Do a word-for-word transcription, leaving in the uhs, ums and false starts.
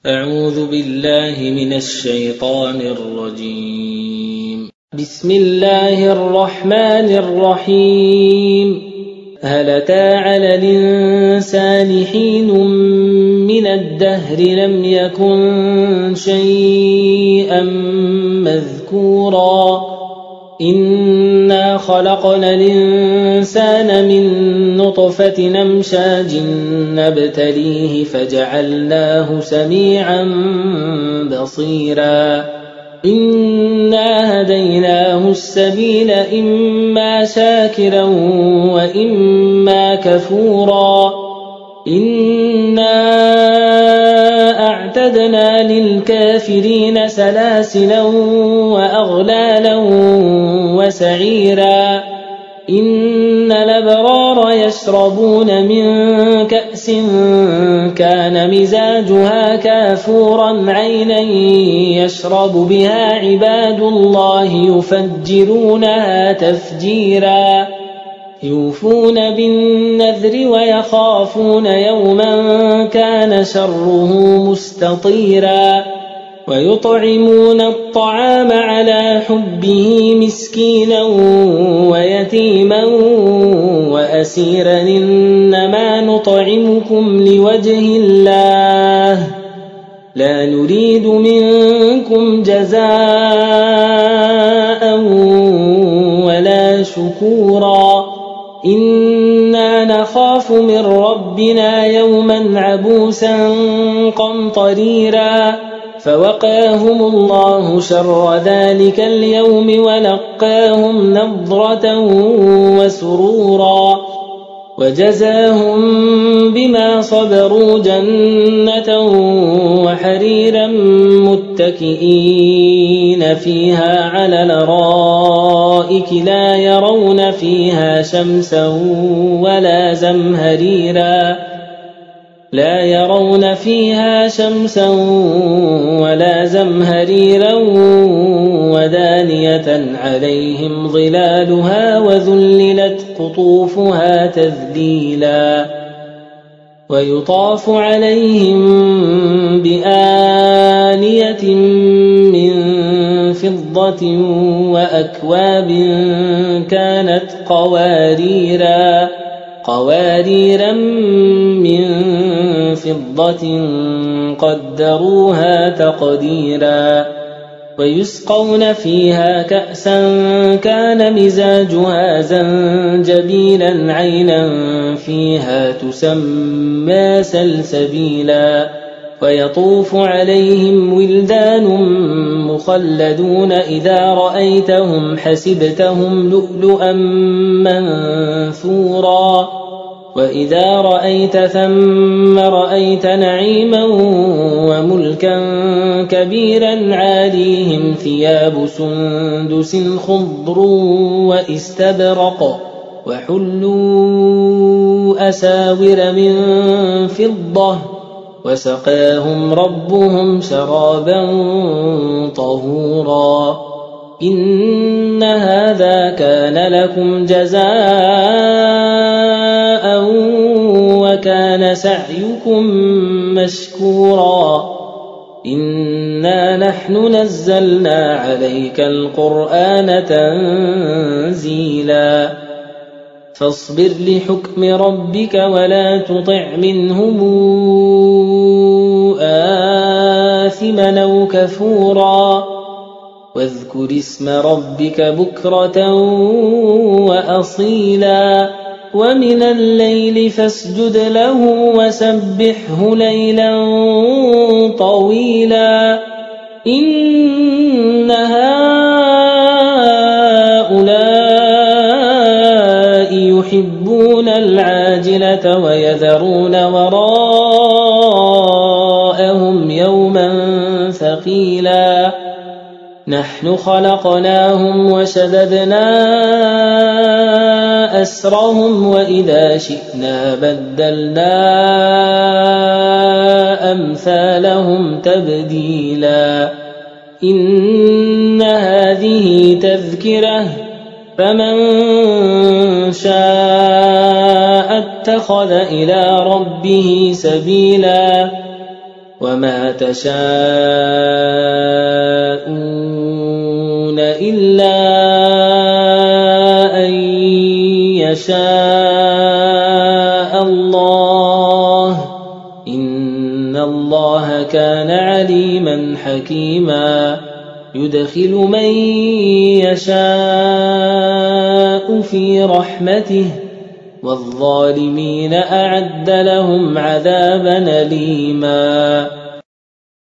أعوذ بالله من الشيطان الرجيم. بسم الله الرحمن الرحيم. هل أتى على الإنسان حين من الدهر لم يكن شيئا مذكورا إنا خلقنا الإنسان من نطفة أمشاج نبتليه فجعلناه سميعا بصيرا إنا هديناه السبيل إما شاكرا وإما كفورا إنا أعتدنا للكافرين سلاسلا وأغلالا وسعيرا إن الأبرار يشربون من كأس كان مزاجها كافورا عينا يشرب بها عباد الله يفجرونها تفجيرا يوفون بالنذر ويخافون يوما كان شره مستطيرا ويطعمون الطعام على حبه مسكينا ويتيما وأسيرا إنما نطعمكم لوجه الله لا نريد منكم جزاء ولا شكورا إنا نخاف من ربنا يوما عبوسا قمطريرا فوقاهم الله شر ذلك اليوم ولقاهم نضرة وسرورا وجزاهم بما صبروا جنة وحريرا متكئين فيها على الأرائك لا يرون فيها شمسا ولا زمهريرا لا يرون فيها شمسا ولا زمهريرا ودانية عليهم ظلالها وذللت قطوفها تذليلا ويطاف عليهم بآنية من فضة وأكواب كانت قواريرا قواريرا من فضة قدروها تقديرا ويسقون فيها كأسا كان مزاجها زنجبيلا عينا فيها تسمى سلسبيلا ويطوف عليهم ولدان مخلدون إذا رأيتهم حسبتهم لؤلؤا منثورا وإذا رأيت ثم رأيت نعيما وملكا كبيرا عاليهم ثياب سندس خضر واستبرق وحلوا أساور من فضة وسقاهم ربهم شرابا طهورا إن هذا كان لكم جزاء وكان سعيكم مشكورا إنا نحن نزلنا عليك القرآن تنزيلا فاصبر لحكم ربك ولا تطع منهم آثما أو كفورا واذكر اسم ربك بكرة وأصيلا ومن الليل فاسجد له وسبحه ليلا طويلا إن هؤلاء يحبون العاجلة ويذرون وراءهم يوما ثقيلا نحن خلقناهم وشددنا أسرهم وإذا شئنا بدلنا أمثالهم تبديلا إن هذه تذكرة فمن شاء اتخذ إلى ربه سبيلا وما تشاءون إلا أن يشاء الله إن الله كان عليما حكيما يدخل من يشاء في رحمته والظالمين أعد لهم عذابا أليما